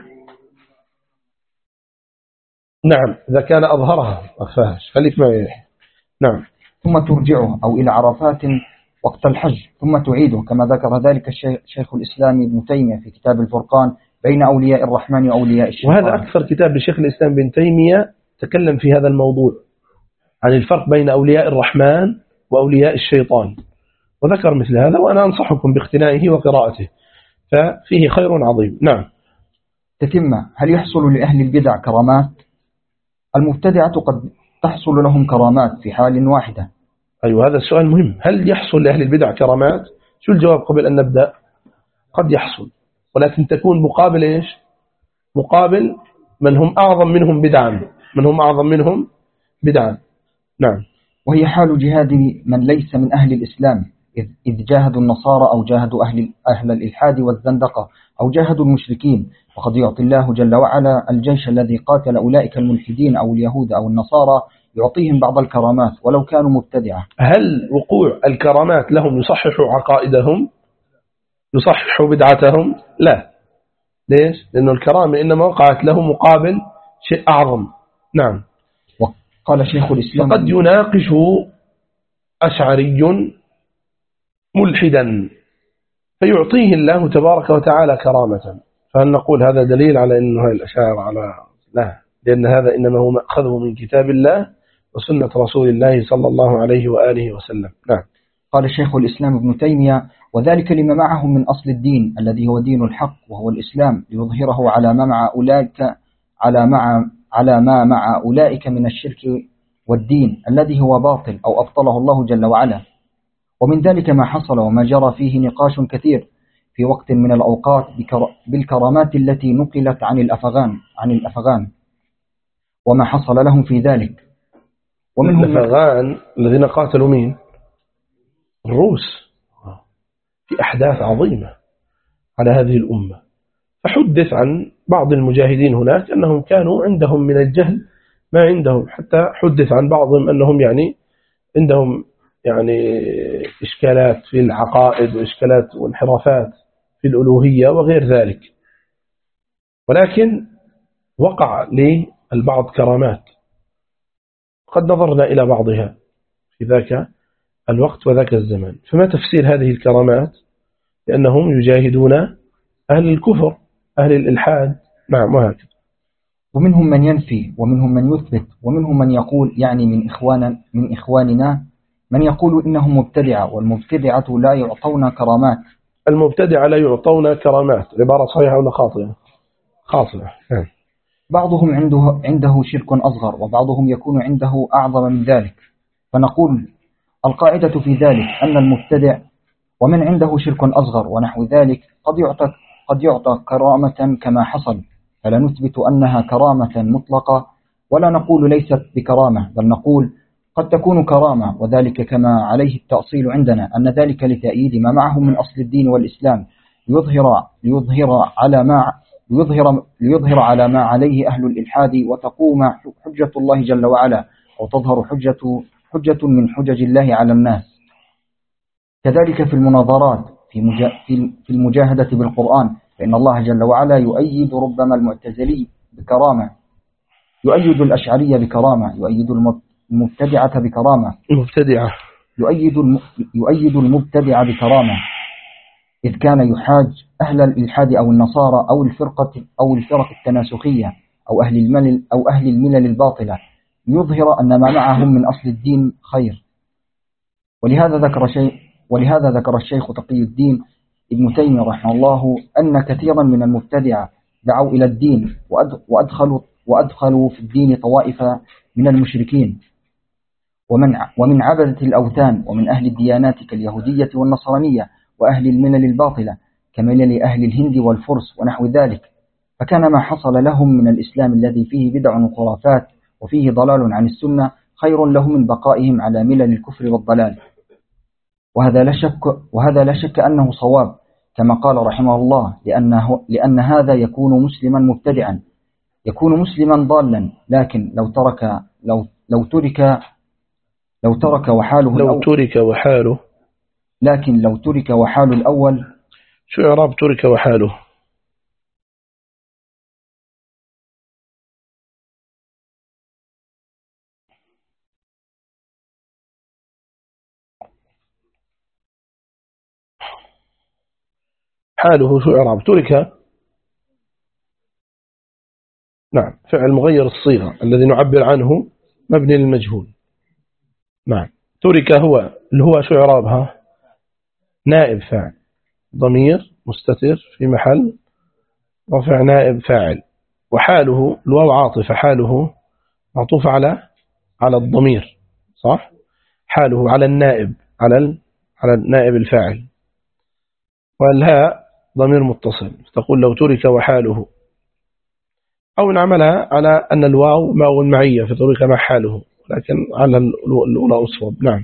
نعم إذا كان أظهرها أخفاهش. خليك معي. نعم. ثم ترجعه أو إلى عرفات وقت الحج ثم تعيده، كما ذكر ذلك شيخ الإسلام ابن تيمية في كتاب الفرقان بين أولياء الرحمن وأولياء الشيطان. وهذا أكثر كتاب لشيخ الإسلام ابن تيمية تكلم في هذا الموضوع عن الفرق بين أولياء الرحمن وأولياء الشيطان، وذكر مثل هذا، وأنا أنصحكم باقتنائه وقراءته ففيه خير عظيم. نعم. تتمة. هل يحصل لأهل البدع كرامات؟ المبتدعة قد تحصل لهم كرامات في حال واحدة. أيوة هذا السؤال مهم. هل يحصل لأهل البدع كرامات؟ شو الجواب قبل أن نبدأ؟ قد يحصل، ولكن تكون مقابل إيش؟ مقابل من هم أعظم منهم بدعا، من هم أعظم منهم بدعا. نعم. وهي حال جهاد من ليس من أهل الإسلام، إذ جاهدوا النصارى أو جاهدوا أهل الإلحاد والزندقة أو جاهدوا المشركين، وقد يعطي الله جل وعلا الجيش الذي قاتل أولئك الملحدين أو اليهود أو النصارى يعطيهم بعض الكرامات ولو كانوا مبتدعة. هل وقوع الكرامات لهم يصحح عقائدهم؟ يصحح بدعتهم؟ لا. ليش؟ لأن الكرامة إنما وقعت له مقابل شيء أعظم. نعم. وقال شيخ الإسلام فقد يناقش أشعري ملحدا فيعطيه الله تبارك وتعالى كرامة، فهل نقول هذا دليل على أنه هاي الأشاعر على؟ لا، لأن هذا إنما هو مأخذه من كتاب الله وسنة رسول الله صلى الله عليه وآله وسلم. نعم. قال شيخ الإسلام ابن تيمية: وذلك لما معهم من أصل الدين الذي هو دين الحق وهو الإسلام، ليظهره على ما مع أولئك من الشرك والدين الذي هو باطل أو أبطله الله جل وعلا. ومن ذلك ما حصل وما جرى فيه نقاش كثير في وقت من الأوقات بالكرامات التي نقلت عن الأفغان وما حصل لهم في ذلك. ومنهم الأفغان الذين قاتلوا مين؟ الروس، في أحداث عظيمة على هذه الأمة. فحدث عن بعض المجاهدين هناك أنهم كانوا عندهم من الجهل ما عندهم، حتى حدث عن بعضهم أنهم عندهم إشكالات في العقائد وإشكالات وانحرافات في الألوهية وغير ذلك، ولكن وقع للبعض كرامات قد نظرنا إلى بعضها في ذاك الوقت وذاك الزمان. فما تفسير هذه الكرامات؟ لأنهم يجاهدون أهل الكفر أهل الإلحاد. نعم، وهكذا. ومنهم من ينفي ومنهم من يثبت ومنهم من يقول من إخواننا من يقول إنهم مبتدعة، والمبتدعة لا يعطون كرامات. المبتدعة لا يعطون كرامات، عبارة صحيحة ولا خاطئة؟ خاطئة. بعضهم عنده شرك أصغر، وبعضهم يكون عنده أعظم من ذلك. فنقول القاعدة في ذلك أن المبتدع ومن عنده شرك أصغر ونحو ذلك قد يعطى كرامة كما حصل، فلا نثبت أنها كرامة مطلقة ولا نقول ليست بكرامة، بل نقول قد تكون كرامة، وذلك كما عليه التأصيل عندنا أن ذلك لتأييد ما معه من أصل الدين والإسلام، ليظهر على ما عليه أهل الإلحاد، وتقوم حجة الله جل وعلا، أو تظهر حجة من حجج الله على الناس. كذلك في المناظرات في المجاهدة بالقرآن، فإن الله جل وعلا يؤيد ربما المعتزلي بكرامة، يؤيد الأشعرية بكرامة، يؤيد المبتدعة بكرامة، يؤيد المبتدع بكرامة، إذ كان يحاج أهل الإلحاد أو النصارى أو الفرق التناسخية أو أهل الملل الباطلة، ليظهر أن ما معهم من أصل الدين خير. ولهذا ذكر الشيخ تقي الدين ابن تيمية رحمه الله أن كثيرا من المبتدعة دعوا إلى الدين وأدخلوا في الدين طوائف من المشركين ومن عبدة الأوثان ومن أهل الديانات كاليهودية والنصرانية وأهل الملل الباطلة كملل أهل الهند والفرس ونحو ذلك. فكان ما حصل لهم من الإسلام الذي فيه بدع وخرافات وفيه ضلال عن السنة خير لهم من بقائهم على ملل الكفر والضلال. وهذا لا شك أنه صواب، كما قال رحمه الله، لأن هذا يكون مسلما مبتدعا، يكون مسلما ضالا، لكن لو ترك وحاله الأول. شو إعراب ترك وحاله؟ حاله شو إعراب ترك؟ نعم، فعل مغير الصيغة الذي نعبر عنه مبني للمجهول. نعم، ترك اللي هو شو إعرابها؟ نائب فاعل، ضمير مستتر في محل رفع نائب فاعل، وحاله الواو عاطفة، حاله معطوف على الضمير، صح؟ حاله على النائب، على النائب الفاعل، والهاء ضمير متصل، تقول لو ترك وحاله، أو نعملها على أن الواو واو المعية فترك مع حاله، لكن على الأولى أصوب. نعم.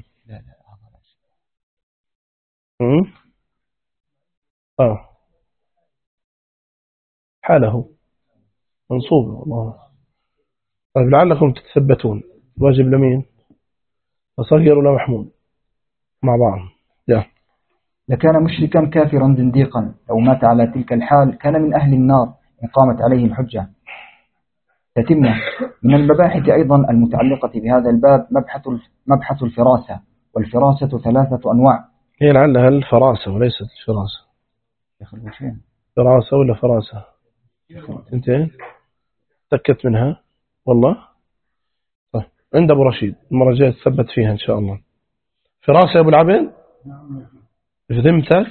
حاله منصوب والله. طيب لعلكم تتثبتون، واجب لمين؟ صغير ولا محمود مع بعض؟ لكان مشركا كافرا زنديقا، لو مات على تلك الحال كان من أهل النار إن قامت عليه الحجة. تتمة. من المباحث أيضا المتعلقة بهذا الباب مبحث الفراسة، والفراسة 3 أنواع. هي لعلها الفراسة وليست الفراسة. فراسة ولا فراسة؟ انتين تأكدت منها والله. طيب عند أبو رشيد المرة الجاية تثبت فيها إن شاء الله. فراسة يا أبو العبد في ذمتك؟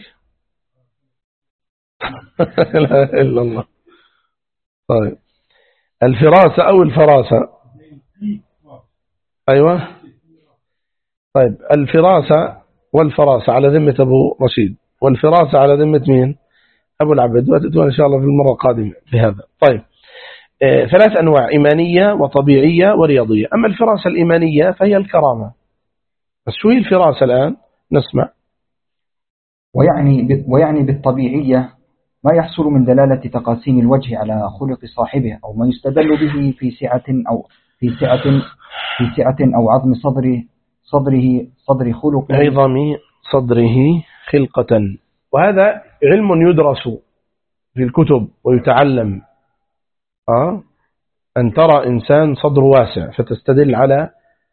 لا إله إلا الله. طيب الفراسة أو الفراسة؟ أيوة. طيب الفراسة والفراسة على ذمة أبو رشيد، والفراسة على ذمة مين؟ أبو العبد، وتأتون إن شاء الله في المرة القادمة بهذا. طيب، 3 أنواع: إيمانية وطبيعية ورياضية. أما الفراسة الإيمانية فهي الكرامة. بس شو هي الفراسة الآن؟ نسمع. ويعني بالطبيعية ما يحصل من دلالة تقاسيم الوجه على خلق صاحبه، أو ما يستدل به في سعة أو عظم صدر خلق، عظم صدره خلقة. وهذا علم يدرس في الكتب ويتعلم. أن ترى إنسان صدر واسع فتستدل على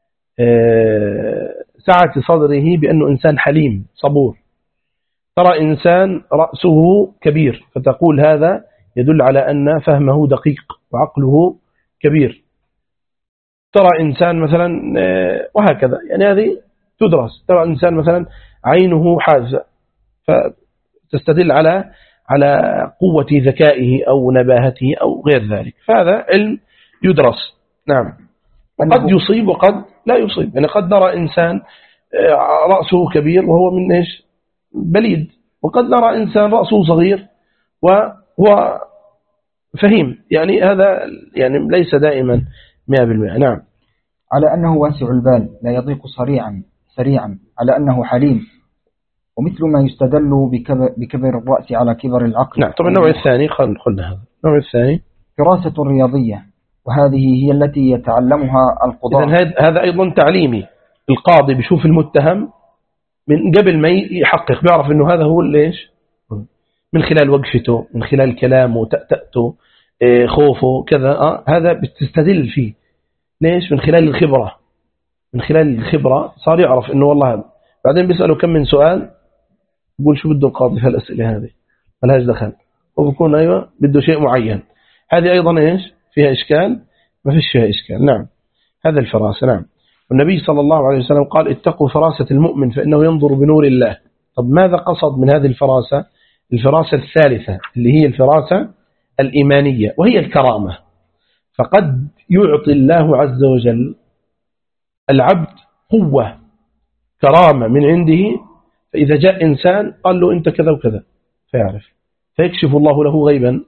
سعة صدره بأنه إنسان حليم صبور. ترى إنسان رأسه كبير فتقول هذا يدل على أن فهمه دقيق وعقله كبير. ترى إنسان مثلا وهكذا، يعني هذه تدرس. ترى إنسان مثلا عينه حازة فتستدل على قوة ذكائه أو نباهته أو غير ذلك. فهذا علم يدرس. نعم. وقد يصيب وقد لا يصيب. يعني قد نرى إنسان رأسه كبير وهو من إيش بليد، وقد نرى إنسان رأسه صغير وهو فهيم. يعني هذا يعني ليس دائما 100%. نعم. على أنه واسع البال لا يضيق سريعا، على أنه حليم، ومثل ما يستدل بكبر الرأس على كبر العقل. نعم. طبعا النوع الثاني قلنا هذا النوع الثاني فراسة رياضية، وهذه هي التي يتعلمها القضاة. إذن هذا أيضا تعليمي. القاضي بيشوف المتهم من قبل ما يحقق، بيعرف أنه هذا هو ليش، من خلال وقفته، من خلال كلامه، تأتأته، خوفه كذا. هذا بتستدل فيه ليش؟ من خلال الخبرة. من خلال الخبرة صار يعرف أنه والله. بعدين بيسأله كم من سؤال، يقول شو بده القاضي في الأسئلة هذه، ملهاش دخل. وبكون أيوة بده شيء معين. هذه أيضا إيش فيها إشكال؟ ما فيش فيها إشكال. نعم. هذا الفراسة. نعم. والنبي صلى الله عليه وسلم قال اتقوا فراسة المؤمن فإنه ينظر بنور الله. طب ماذا قصد من هذه الفراسة؟ الفراسة الثالثة اللي هي الفراسة الإيمانية، وهي الكرامة. فقد يعطي الله عز وجل العبد قوة كرامة من عنده، فإذا جاء إنسان قال له أنت كذا وكذا فيعرف، فيكشف الله له غيبا،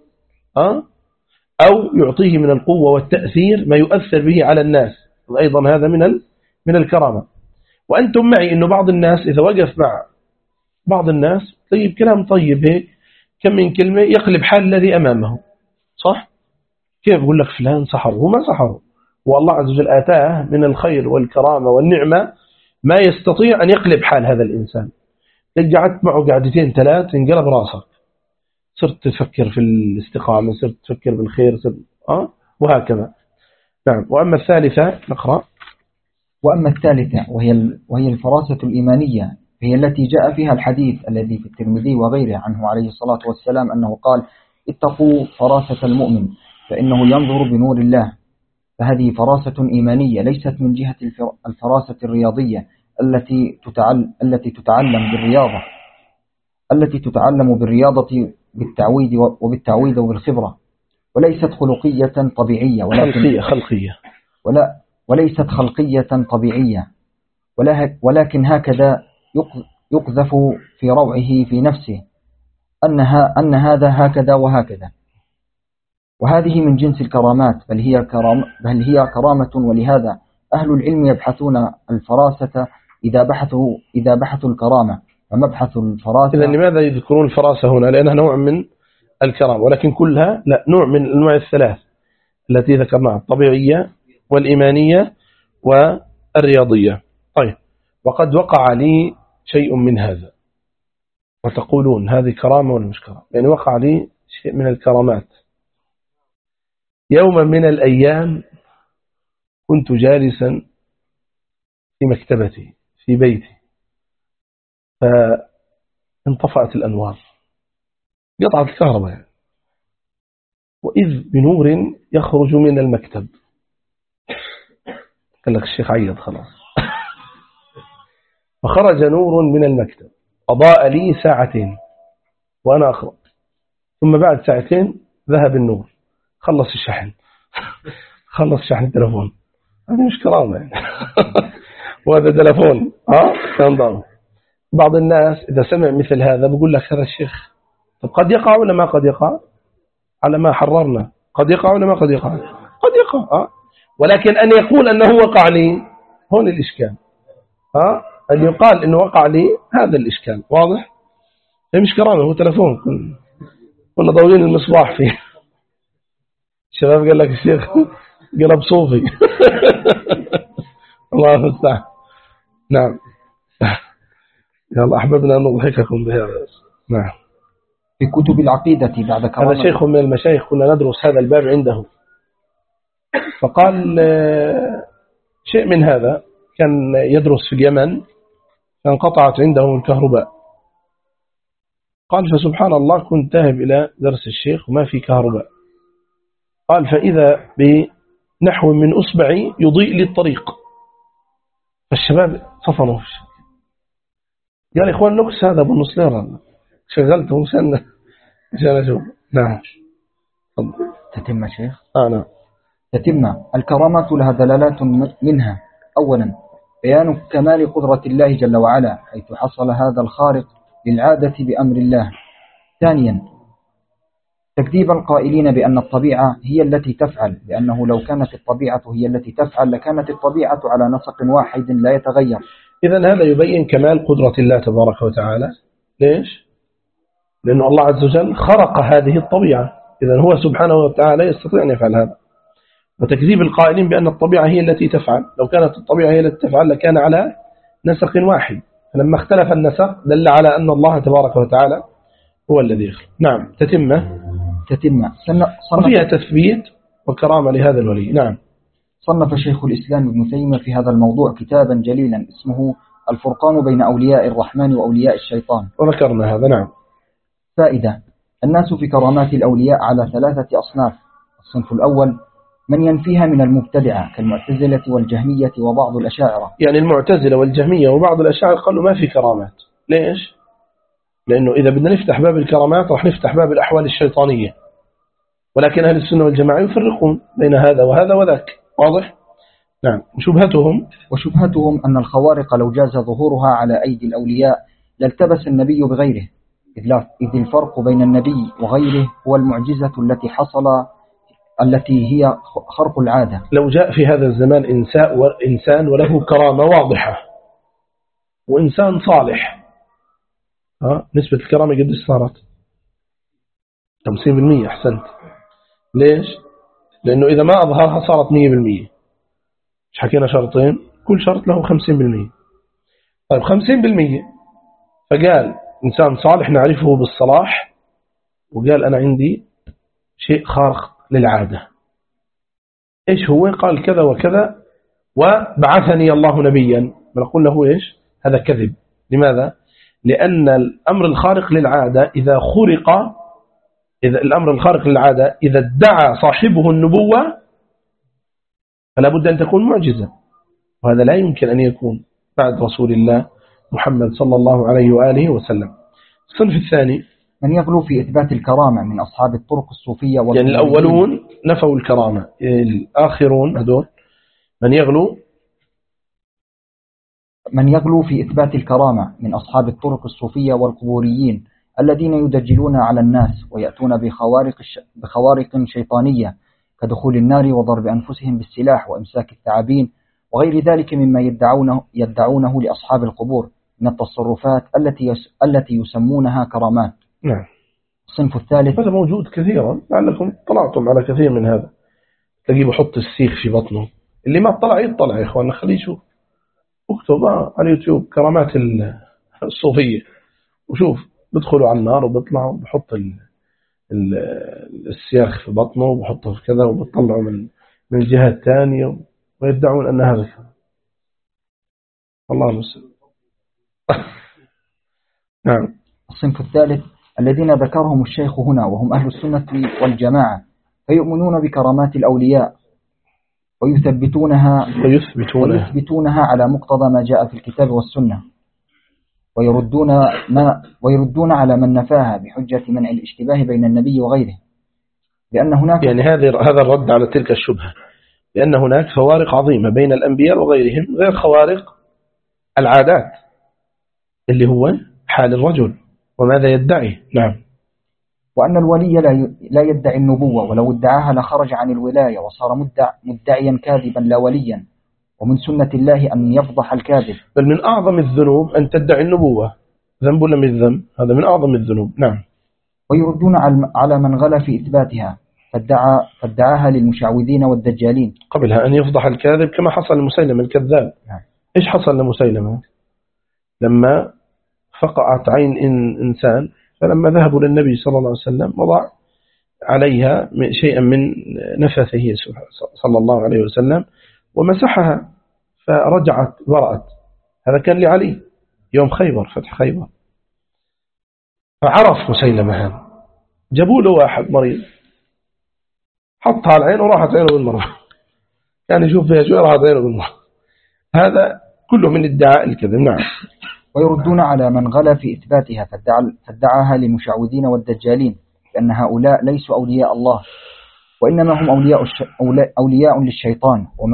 أو يعطيه من القوة والتأثير ما يؤثر به على الناس. وأيضا هذا من الكرامة. وأنتم معي أنه بعض الناس إذا وقف مع بعض الناس طيب كلام طيب هيك كم من كلمة يقلب حال الذي أمامه. صح؟ كيف يقول لك فلان سحره؟ هو ما سحره، والله عز وجل آتاه من الخير والكرامة والنعمة ما يستطيع أن يقلب حال هذا الإنسان. قعدت معه قعدتين 3 انقلب راسك، صرت تفكر في الاستقامة، صرت تفكر بالخير، وهكذا. نعم. وأما الثالثة نقرأ. وأما الثالثة وهي الفراسة الإيمانية، هي التي جاء فيها الحديث الذي في الترمذي وغيره عنه عليه الصلاة والسلام أنه قال اتقوا فراسة المؤمن فإنه ينظر بنور الله. فهذه فراسة إيمانية ليست من جهة الفراسة الرياضية التي تتعلم بالرياضة بالتعويض وبالخبرة، وليست خلقية طبيعية وليست خلقية طبيعية، ولكن هكذا يقذف في روعه في نفسه أن هذا هكذا وهكذا. وهذه من جنس الكرامات، بل هي كرامة. ولهذا أهل العلم يبحثون الفراسة إذا بحثوا الكرامة، فمبحث الفراسة. إذن لماذا يذكرون الفراسة هنا؟ لأنها نوع من الكرامة، ولكن كلها لا، نوع من الأنواع الثلاث التي ذكرناها: الطبيعية والإيمانية والرياضية. طيب، وقد وقع لي شيء من هذا، وتقولون هذه كرامة ولا مش كرامة؟ يعني وقع لي شيء من الكرامات. يوما من الأيام كنت جالسا في مكتبتي في بيتي، فانطفأت الأنوار، قطعت الكهرباء يعني، وإذ بنور يخرج من المكتب. قال لك الشيخ عيد خلاص. فخرج نور من المكتب أضاء لي 2 ساعة وأنا أقرأ، ثم بعد 2 ساعة ذهب النور، خلص الشحن. خلص شحن التلفون. هذه مش كرامة يعني. وهذا تلفون كان ضام. بعض الناس إذا سمع مثل هذا بيقول لك هذا الشيخ طب قد يقع ولا ما قد يقع؟ على ما حررنا قد يقع ولا ما قد يقع؟ قد يقع. ولكن أن يقول أنه وقع لي هون الإشكال. أن يقال أنه وقع لي هذا الإشكال. واضح؟ هي مش كرامة، هو تلفون كنا ضولين المصباح فيه. الشباب قال لك الشيخ قلب صوفي. الله المستعان. نعم. يلا أحببنا أن نضحككم بهذا. نعم. في كتب العقيدة بعد كرامة. هذا شيخ من المشايخ كنا ندرس هذا الباب عنده، فقال شيء من هذا، كان يدرس في اليمن فانقطعت عنده الكهرباء. قال فسبحان الله كنت ذاهب إلى درس الشيخ وما في كهرباء. قال فإذا بنحو من أصبعي يضيء لي الطريق، فالشباب صفنوا. قال يا إخوان نقص هذا أبو النصير شغلته سنة عشان أشوف. نعم. تتم شيخ. نعم. تتم. الكرامات لها دلالات منها: أولا بيان كمال قدرة الله جل وعلا حيث حصل هذا الخارق للعادة بأمر الله. ثانيا تكذيب القائلين بأن الطبيعة هي التي تفعل، لأنه لو كانت الطبيعة هي التي تفعل لكانت الطبيعة على نسق واحد لا يتغير. إذن هذا يبين كمال قدرة الله تبارك وتعالى. ليش؟ لأن الله عز وجل خرق هذه الطبيعة، إذن هو سبحانه وتعالى يستطيع أن يفعل هذا. وتكذيب القائلين بأن الطبيعة هي التي تفعل، لو كانت الطبيعة هي التي تفعل لكان على نسق واحد، فلما اختلف النسق دل على أن الله تبارك وتعالى هو الذي يخلق. نعم. تتم. وفيها تثبيت وكرامة لهذا الولي. نعم. صنف شيخ الإسلام ابن تيمية في هذا الموضوع كتابا جليلا اسمه الفرقان بين أولياء الرحمن وأولياء الشيطان، وذكرنا هذا. نعم. فائدة: الناس في كرامات الأولياء على 3 أصناف. الصنف الأول من ينفيها من المبتدعة كالمعتزلة والجهمية وبعض الأشاعرة. يعني المعتزلة والجهمية وبعض الأشاعرة قالوا ما في كرامات. ليش؟ لأنه إذا بدنا نفتح باب الكرامات راح نفتح باب الأحوال الشيطانية، ولكن أهل السنة والجماعة يفرقون بين هذا وهذا وذاك. واضح؟ نعم. وشبهتهم أن الخوارق لو جاز ظهورها على أيدي الأولياء لالتبس النبي بغيره، إذ الفرق بين النبي وغيره هو المعجزة التي هي خرق العادة. لو جاء في هذا الزمان إنسان وله كرامة واضحة وإنسان صالح، نسبة الكرامة قد صارت 50%. أحسنت. ليش؟ لأنه إذا ما أظهرها صارت 100%. مش حكينا شرطين، كل شرط له 50%. طيب 50%، فقال إنسان صالح نعرفه بالصلاح، وقال أنا عندي شيء خارق للعادة. إيش هو؟ قال كذا وكذا وبعثني الله نبيا. بنقول له إيش؟ هذا كذب. لماذا؟ لأن الأمر الخارق للعادة إذا ادعى صاحبه النبوة فلا بد أن تكون معجزة، وهذا لا يمكن أن يكون بعد رسول الله محمد صلى الله عليه وآله وسلم. الصنف الثاني من يغلو في إثبات الكرامة من أصحاب الطرق الصوفية يعني الأولون نفوا الكرامة، الآخرون هذول من يغلو في إثبات الكرامة من أصحاب الطرق الصوفية والقبوريين الذين يدجلون على الناس ويأتون بخوارق شيطانية كدخول النار وضرب أنفسهم بالسلاح وإمساك الثعابين وغير ذلك مما يدعونه لأصحاب القبور من التصرفات التي يسمونها كرامات. نعم. الصنف الثالث هذا موجود كثيرا، لعلكم طلعتم على كثير من هذا. تلاقيه بحط السيخ في بطنه، اللي ما طلع يطلع يا إخوان، خليه يشوف. اكتب على اليوتيوب كرامات الصوفية وشوف، بدخلوا على النار وبيطلعوا بحط السياخ في بطنه وبحطه في كذا وبيطلعوا من الجهة الثانية ويدعون أن هذا كذا. الله المستعان. نعم. الصنف الثالث الذين ذكرهم الشيخ هنا وهم أهل السنة والجماعة، فيؤمنون بكرامات الأولياء ويثبتونها على مقتضى ما جاء في الكتاب والسنة، ويردون على من نفاها بحجة منع الاشتباه بين النبي وغيره، لأن هناك يعني هذا الرد على تلك الشبهة، لأن هناك فوارق عظيمة بين الأنبياء وغيرهم غير خوارق العادات اللي هو حال الرجل وماذا يدعي. نعم. وأن الولي لا يدعي النبوة، ولو ادعاها لخرج عن الولاية وصار مدعيا كاذبا لا وليا، ومن سنة الله أن يفضح الكاذب. بل من أعظم الذنوب أن تدعي النبوة. ذنب ولا من ذنب؟ هذا من أعظم الذنوب. نعم. ويردون على من غلا في إثباتها فادعاها للمشعوذين والدجالين قبلها أن يفضح الكاذب كما حصل لمسيلمة الكذاب. نعم. إيش حصل لمسيلمة؟ لما فقعت عين إنسان، فلما ذهبوا للنبي صلى الله عليه وسلم وضع عليها شيئا من نفثه صلى الله عليه وسلم ومسحها فرجعت ورأت. هذا كان لعلي يوم خيبر، فتح خيبر. فعرف مسيلمة هذا، جابوا له واحد مريض حطها على العين وراحت عينه بالمرة، يعني يشوف فيها شوية راحت عينه بالمرة. هذا كله من ادعاء الكذب. نعم. ويردون على من غلا في إثباتها فادعاها للمشعوذين والدجالين لأن هؤلاء ليسوا أولياء الله، وإنما هم أولياء للشيطان، وما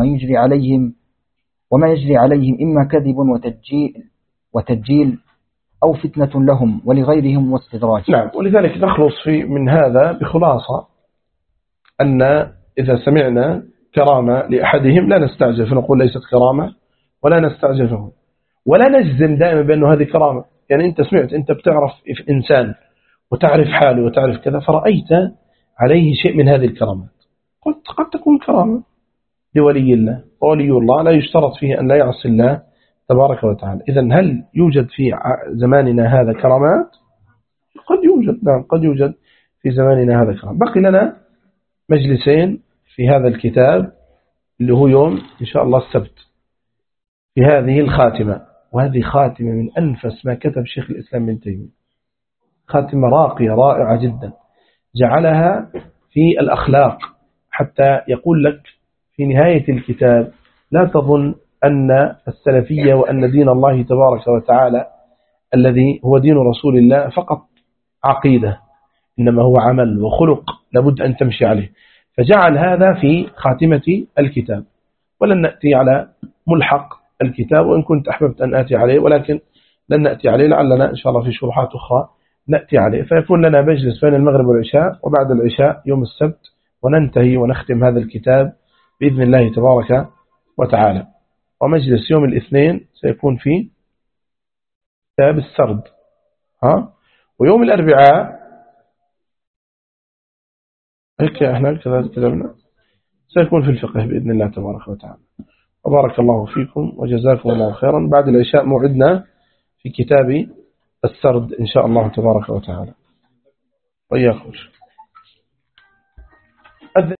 يجري عليهم إما كذب وتجيل أو فتنة لهم ولغيرهم واستدراج. نعم. ولذلك نخلص من هذا بخلاصة أن إذا سمعنا كرامة لأحدهم لا نستعجل فنقول ليست كرامة، ولا نستعجله، ولا نجزم دائما بأنه هذه كرامة. يعني أنت سمعت، أنت بتعرف إنسان وتعرف حاله وتعرف كذا، فرأيت عليه شيء من هذه الكرامات، قد تكون كرامة لولي الله، وولي الله لا يشترط فيه أن لا يعصي الله تبارك وتعالى. إذن هل يوجد في زماننا هذا كرامات؟ قد يوجد. نعم، قد يوجد في زماننا هذا كرامات. بقي لنا مجلسين في هذا الكتاب اللي هو يوم إن شاء الله السبت في هذه الخاتمة، وهذه خاتمة من أنفس ما كتب شيخ الإسلام ابن تيمية، خاتمة راقية رائعة جدا، جعلها في الأخلاق حتى يقول لك في نهاية الكتاب: لا تظن أن السلفية وأن دين الله تبارك وتعالى الذي هو دين رسول الله فقط عقيدة، إنما هو عمل وخلق لابد أن تمشي عليه. فجعل هذا في خاتمة الكتاب، ولن نأتي على ملحق الكتاب، وإن كنت أحببت أن آتي عليه، ولكن لن نأتي عليه، لعلنا إن شاء الله في شروحات أخرى نأتي عليه. فيكون لنا مجلس بين المغرب والعشاء، وبعد العشاء يوم السبت، وننتهي ونختم هذا الكتاب بإذن الله تبارك وتعالى. ومجلس يوم الاثنين سيكون في كتاب السرد، ويوم الأربعاء هيك احنا كذلك كتبنا سيكون في الفقه بإذن الله تبارك وتعالى. وبارك الله فيكم وجزاكم الله خيرا. بعد العشاء موعدنا في كتاب السرد إن شاء الله تبارك وتعالى. وإياكم.